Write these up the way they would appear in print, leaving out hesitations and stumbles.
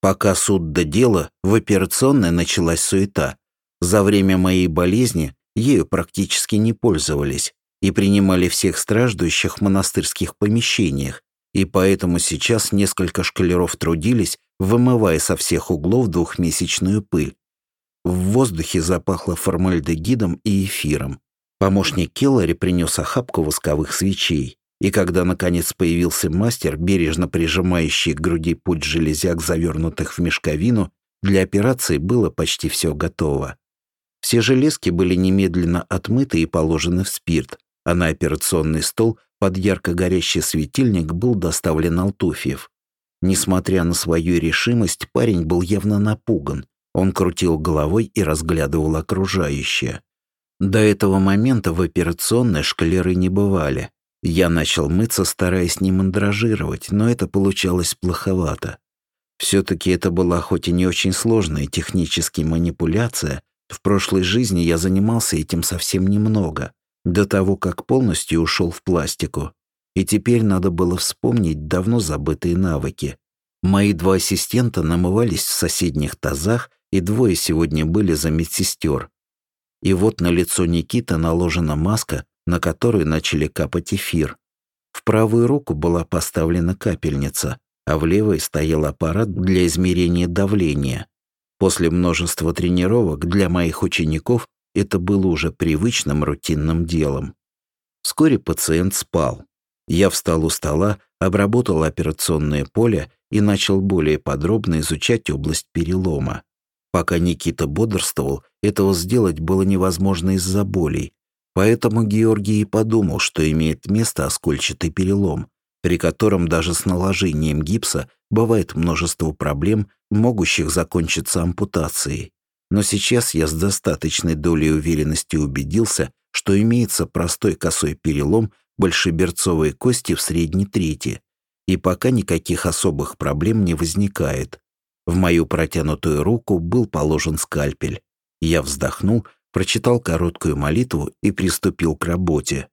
Пока суд до дела, в операционной началась суета. За время моей болезни ею практически не пользовались и принимали всех страждущих в монастырских помещениях, и поэтому сейчас несколько школяров трудились, вымывая со всех углов двухмесячную пыль. В воздухе запахло формальдегидом и эфиром. Помощник Келлари принес охапку восковых свечей, и когда наконец появился мастер, бережно прижимающий к груди путь железяк, завернутых в мешковину, для операции было почти все готово. Все железки были немедленно отмыты и положены в спирт, а на операционный стол под ярко горящий светильник был доставлен Алтуфьев. Несмотря на свою решимость, парень был явно напуган. Он крутил головой и разглядывал окружающее. До этого момента в операционной школяры не бывали. Я начал мыться, стараясь не мандражировать, но это получалось плоховато. Все-таки это была хоть и не очень сложная технически манипуляция, в прошлой жизни я занимался этим совсем немного, до того, как полностью ушел в пластику. И теперь надо было вспомнить давно забытые навыки. Мои 2 ассистента намывались в соседних тазах, и 2 сегодня были за медсестер. И вот на лицо Никиты наложена маска, на которую начали капать эфир. В правую руку была поставлена капельница, а в левой стоял аппарат для измерения давления. После множества тренировок для моих учеников это было уже привычным рутинным делом. Вскоре пациент спал. Я встал у стола, обработал операционное поле и начал более подробно изучать область перелома. Пока Никита бодрствовал, этого сделать было невозможно из-за болей. Поэтому Георгий и подумал, что имеет место оскольчатый перелом, при котором даже с наложением гипса бывает множество проблем, могущих закончиться ампутацией. Но сейчас я с достаточной долей уверенности убедился, что имеется простой косой перелом большеберцовой кости в средней трети, и пока никаких особых проблем не возникает. В мою протянутую руку был положен скальпель. Я вздохнул, прочитал короткую молитву и приступил к работе.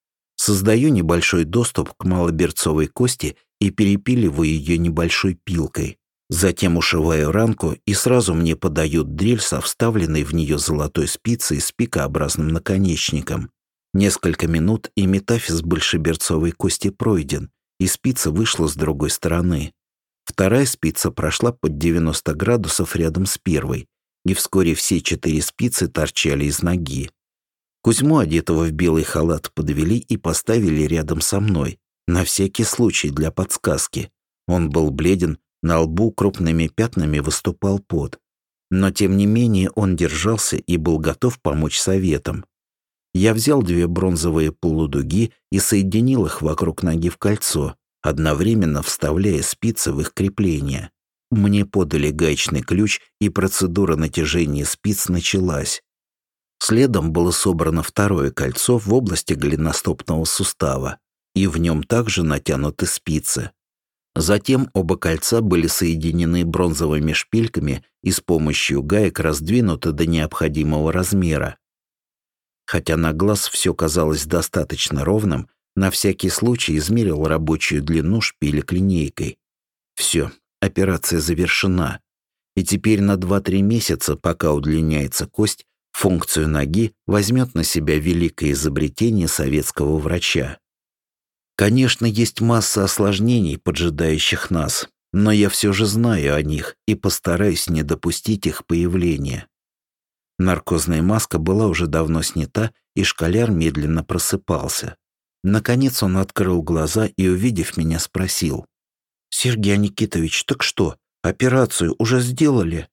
Создаю небольшой доступ к малоберцовой кости и перепиливаю ее небольшой пилкой. Затем ушиваю ранку, и сразу мне подают дрель со вставленной в нее золотой спицей с пикообразным наконечником. Несколько минут, и метафиз большеберцовой кости пройден, и спица вышла с другой стороны. Вторая спица прошла под 90 градусов рядом с первой, и вскоре все 4 спицы торчали из ноги. Кузьму, одетого в белый халат, подвели и поставили рядом со мной, на всякий случай для подсказки. Он был бледен, на лбу крупными пятнами выступал пот. Но тем не менее он держался и был готов помочь советом. Я взял 2 бронзовые полудуги и соединил их вокруг ноги в кольцо, одновременно вставляя спицы в их крепление. Мне подали гаечный ключ, и процедура натяжения спиц началась. Следом было собрано 2-е кольцо в области голеностопного сустава, и в нем также натянуты спицы. Затем оба кольца были соединены бронзовыми шпильками и с помощью гаек раздвинуты до необходимого размера. Хотя на глаз все казалось достаточно ровным, на всякий случай измерил рабочую длину шпилек линейкой. Все, операция завершена. И теперь на 2-3 месяца, пока удлиняется кость, функцию ноги возьмет на себя великое изобретение советского врача. Конечно, есть масса осложнений, поджидающих нас, но я все же знаю о них и постараюсь не допустить их появления. Наркозная маска была уже давно снята, и школяр медленно просыпался. Наконец он открыл глаза и, увидев меня, спросил: «Сергей Никитович, так что, операцию уже сделали?»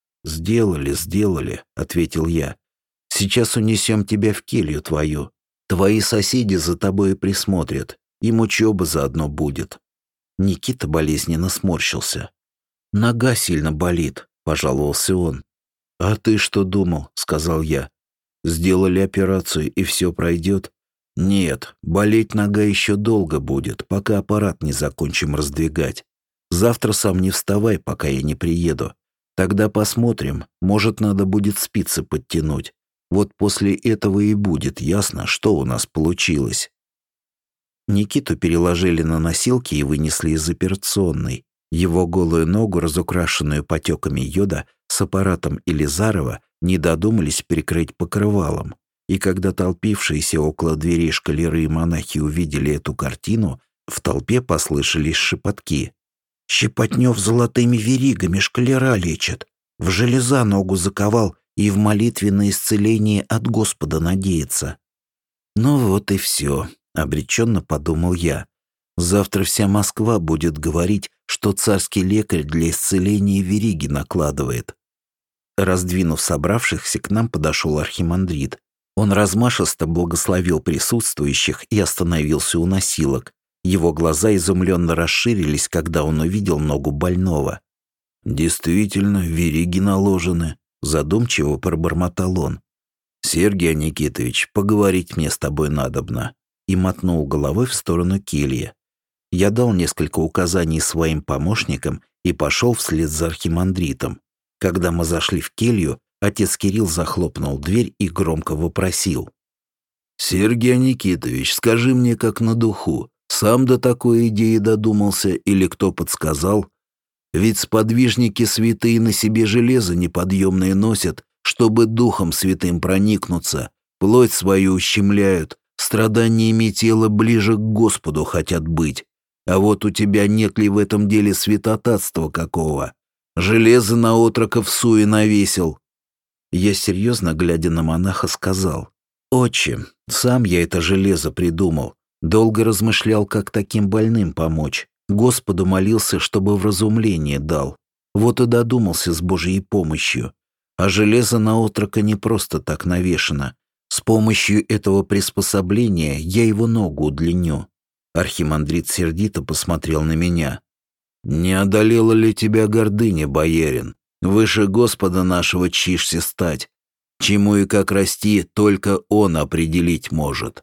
«Сделали», — ответил я. «Сейчас унесем тебя в келью твою. Твои соседи за тобой присмотрят, им учеба заодно будет». Никита болезненно сморщился. «Нога сильно болит», — пожаловался он. «А ты что думал?» — сказал я. «Сделали операцию, и все пройдет?» «Нет, болеть нога еще долго будет, пока аппарат не закончим раздвигать. Завтра сам не вставай, пока я не приеду. Тогда посмотрим, может, надо будет спицы подтянуть. Вот после этого и будет ясно, что у нас получилось». Никиту переложили на носилки и вынесли из операционной. Его голую ногу, разукрашенную потеками йода, с аппаратом Илизарова не додумались прикрыть покрывалом. И когда толпившиеся около дверей школяры и монахи увидели эту картину, в толпе послышались шепотки. «Щепотнев золотыми веригами школяра лечит, в железа ногу заковал и в молитвенное исцеление от Господа надеется». «Ну вот и все», — обреченно подумал я. «Завтра вся Москва будет говорить, что царский лекарь для исцеления вериги накладывает». Раздвинув собравшихся, к нам подошел архимандрит. Он размашисто благословил присутствующих и остановился у носилок. Его глаза изумленно расширились, когда он увидел ногу больного. «Действительно, вериги наложены», — задумчиво пробормотал он. «Сергей Никитович, поговорить мне с тобой надобно», и мотнул головой в сторону кельи. Я дал несколько указаний своим помощникам и пошел вслед за архимандритом. Когда мы зашли в келью, отец Кирилл захлопнул дверь и громко вопросил. «Сергей Никитович, скажи мне как на духу, сам до такой идеи додумался или кто подсказал? Ведь сподвижники святые на себе железо неподъемное носят, чтобы духом святым проникнуться, плоть свою ущемляют, страданиями тела ближе к Господу хотят быть. А вот у тебя нет ли в этом деле святотатства какого? Железо на отроков суе навесил». Я серьезно, глядя на монаха, сказал: «Отче, сам я это железо придумал. Долго размышлял, как таким больным помочь. Господу молился, чтобы вразумление дал. Вот и додумался с Божьей помощью. А железо на отрока не просто так навешено. С помощью этого приспособления я его ногу удлиню». Архимандрит сердито посмотрел на меня. «Не одолела ли тебя гордыня, боярин? Выше Господа нашего чишься стать. Чему и как расти, только Он определить может».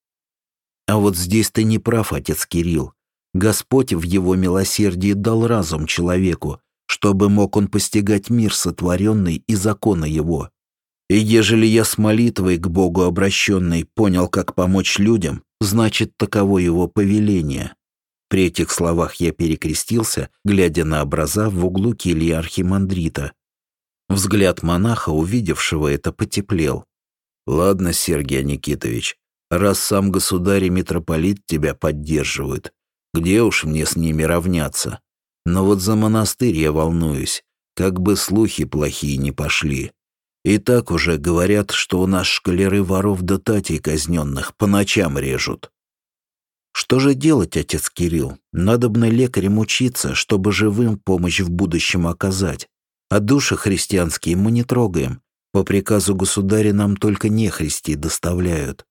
А вот здесь ты не прав, отец Кирилл. Господь в его милосердии дал разум человеку, чтобы мог он постигать мир сотворенный и законы его. И ежели я с молитвой к Богу обращенный понял, как помочь людям, значит, таково его повеление. При этих словах я перекрестился, глядя на образа в углу кельи архимандрита. Взгляд монаха, увидевшего это, потеплел. «Ладно, Сергей Никитович, раз сам государь и митрополит тебя поддерживают, где уж мне с ними равняться? Но вот за монастырь я волнуюсь, как бы слухи плохие не пошли. И так уже говорят, что у нас школяры воров да татей казненных по ночам режут». «Что же делать, отец Кирилл? Надобно лекарям учиться, чтобы живым помощь в будущем оказать. А души христианские мы не трогаем. По приказу государя нам только нехристи доставляют».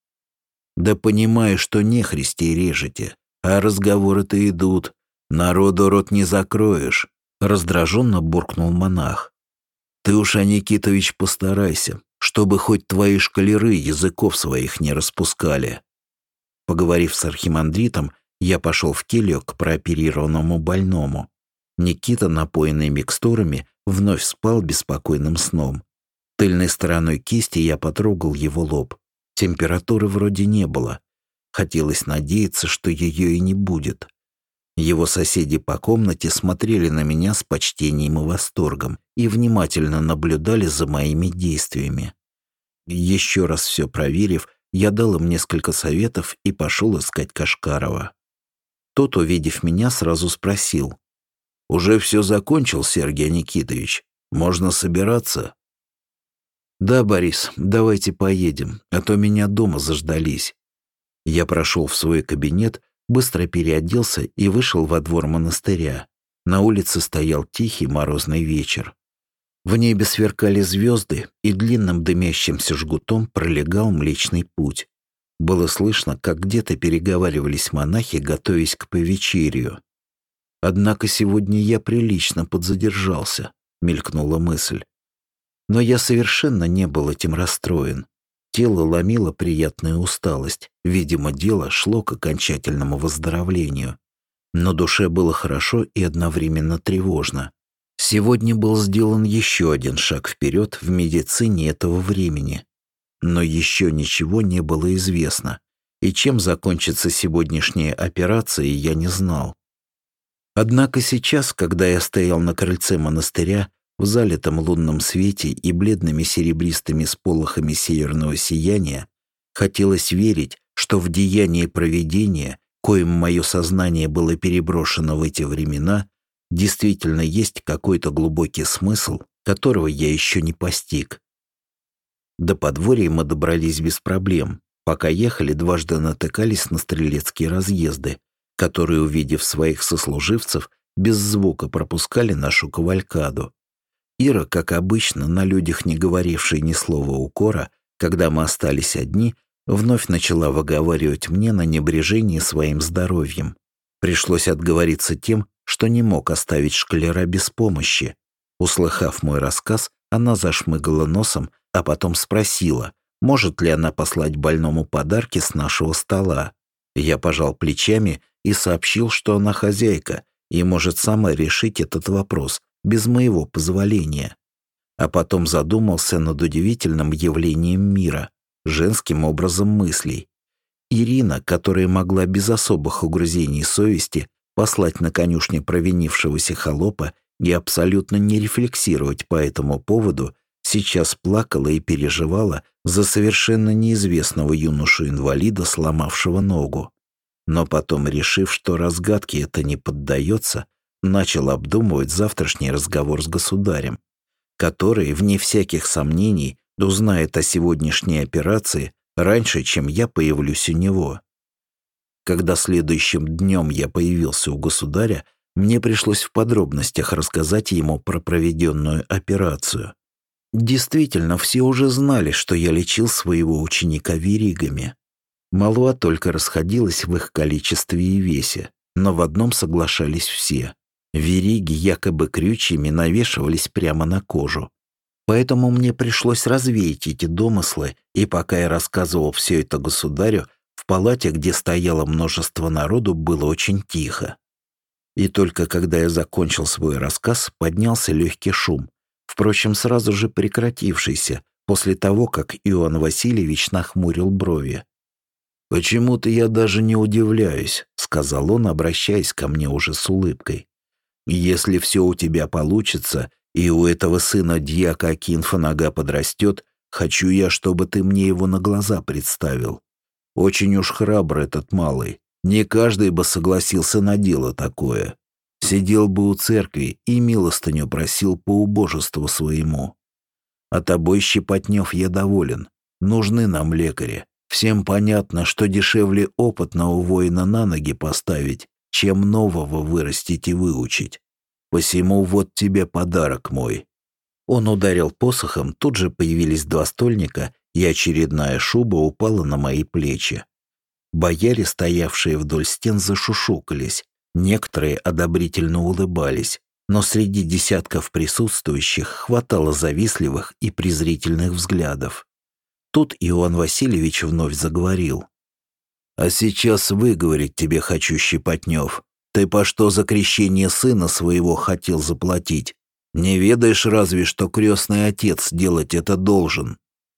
«Да понимаю, что нехристи режете, а разговоры-то идут. Народу рот не закроешь», — раздраженно буркнул монах. «Ты уж, Никитович, постарайся, чтобы хоть твои школяры языков своих не распускали». Поговорив с архимандритом, я пошел в келью к прооперированному больному. Никита, напоенный микстурами, вновь спал беспокойным сном. Тыльной стороной кисти я потрогал его лоб. Температуры вроде не было. Хотелось надеяться, что ее и не будет. Его соседи по комнате смотрели на меня с почтением и восторгом и внимательно наблюдали за моими действиями. Еще раз все проверив, я дал им несколько советов и пошел искать Кашкарова. Тот, увидев меня, сразу спросил: «Уже все закончил, Сергей Никитович? Можно собираться?» «Да, Борис, давайте поедем, а то меня дома заждались». Я прошел в свой кабинет, быстро переоделся и вышел во двор монастыря. На улице стоял тихий морозный вечер. В небе сверкали звезды, и длинным дымящимся жгутом пролегал Млечный Путь. Было слышно, как где-то переговаривались монахи, готовясь к повечерию. «Однако сегодня я прилично подзадержался», — мелькнула мысль. Но я совершенно не был этим расстроен. Тело ломило приятная усталость. Видимо, дело шло к окончательному выздоровлению. Но душе было хорошо и одновременно тревожно. Сегодня был сделан еще один шаг вперед в медицине этого времени. Но еще ничего не было известно. И чем закончится сегодняшняя операция, я не знал. Однако сейчас, когда я стоял на крыльце монастыря, в залитом лунном свете и бледными серебристыми сполохами северного сияния, хотелось верить, что в деянии провидения, коим мое сознание было переброшено в эти времена, действительно есть какой-то глубокий смысл, которого я еще не постиг. До подворья мы добрались без проблем. Пока ехали, дважды натыкались на стрелецкие разъезды, которые, увидев своих сослуживцев, без звука пропускали нашу кавалькаду. Ира, как обычно, на людях не говорившая ни слова укора, когда мы остались одни, вновь начала выговаривать мне на небрежение своим здоровьем. Пришлось отговориться тем, что не мог оставить шкалера без помощи. Услыхав мой рассказ, она зашмыгала носом, а потом спросила, может ли она послать больному подарки с нашего стола. Я пожал плечами и сообщил, что она хозяйка и может сама решить этот вопрос без моего позволения. А потом задумался над удивительным явлением мира, женским образом мыслей. Ирина, которая могла без особых угрызений совести послать на конюшне провинившегося холопа и абсолютно не рефлексировать по этому поводу, сейчас плакала и переживала за совершенно неизвестного юношу-инвалида, сломавшего ногу. Но потом, решив, что разгадке это не поддается, начал обдумывать завтрашний разговор с государем, который, вне всяких сомнений, узнает о сегодняшней операции раньше, чем я появлюсь у него. Когда следующим днем я появился у государя, мне пришлось в подробностях рассказать ему про проведенную операцию. Действительно, все уже знали, что я лечил своего ученика веригами. Молва только расходилась в их количестве и весе, но в одном соглашались все. Вериги якобы крючьями навешивались прямо на кожу. Поэтому мне пришлось развеять эти домыслы, и пока я рассказывал все это государю, в палате, где стояло множество народу, было очень тихо. И только когда я закончил свой рассказ, поднялся легкий шум, впрочем, сразу же прекратившийся, после того, как Иоанн Васильевич нахмурил брови. «Почему-то я даже не удивляюсь», — сказал он, обращаясь ко мне уже с улыбкой. «Если все у тебя получится, и у этого сына дьяка Акинфа нога подрастет, хочу я, чтобы ты мне его на глаза представил. Очень уж храбр этот малый. Не каждый бы согласился на дело такое. Сидел бы у церкви и милостыню просил по убожеству своему. А тобой, Щепотнев, я доволен. Нужны нам лекари. Всем понятно, что дешевле опытного воина на ноги поставить, чем нового вырастить и выучить. Посему вот тебе подарок мой». Он ударил посохом, тут же появились два стольника, и очередная шуба упала на мои плечи. Бояре, стоявшие вдоль стен, зашушукались, некоторые одобрительно улыбались, но среди десятков присутствующих хватало завистливых и презрительных взглядов. Тут Иоанн Васильевич вновь заговорил. «А сейчас выговорить тебе хочу, Щепотнев. Ты по что за крещение сына своего хотел заплатить? Не ведаешь разве, что крестный отец делать это должен?»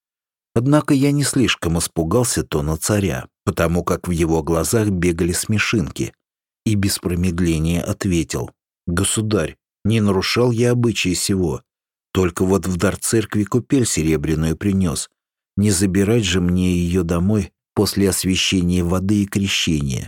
Однако я не слишком испугался тона царя, потому как в его глазах бегали смешинки, и без промедления ответил: «Государь, не нарушал я обычаи сего, только вот в дар церкви купель серебряную принес. Не забирать же мне ее домой после освящения воды и крещения».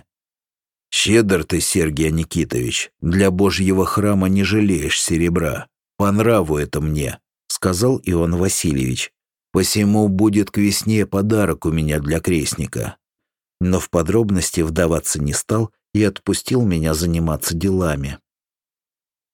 «Щедр ты, Сергий Никитович, для Божьего храма не жалеешь серебра. По нраву это мне», — сказал Иоанн Васильевич. «Посему будет к весне подарок у меня для крестника». Но в подробности вдаваться не стал и отпустил меня заниматься делами.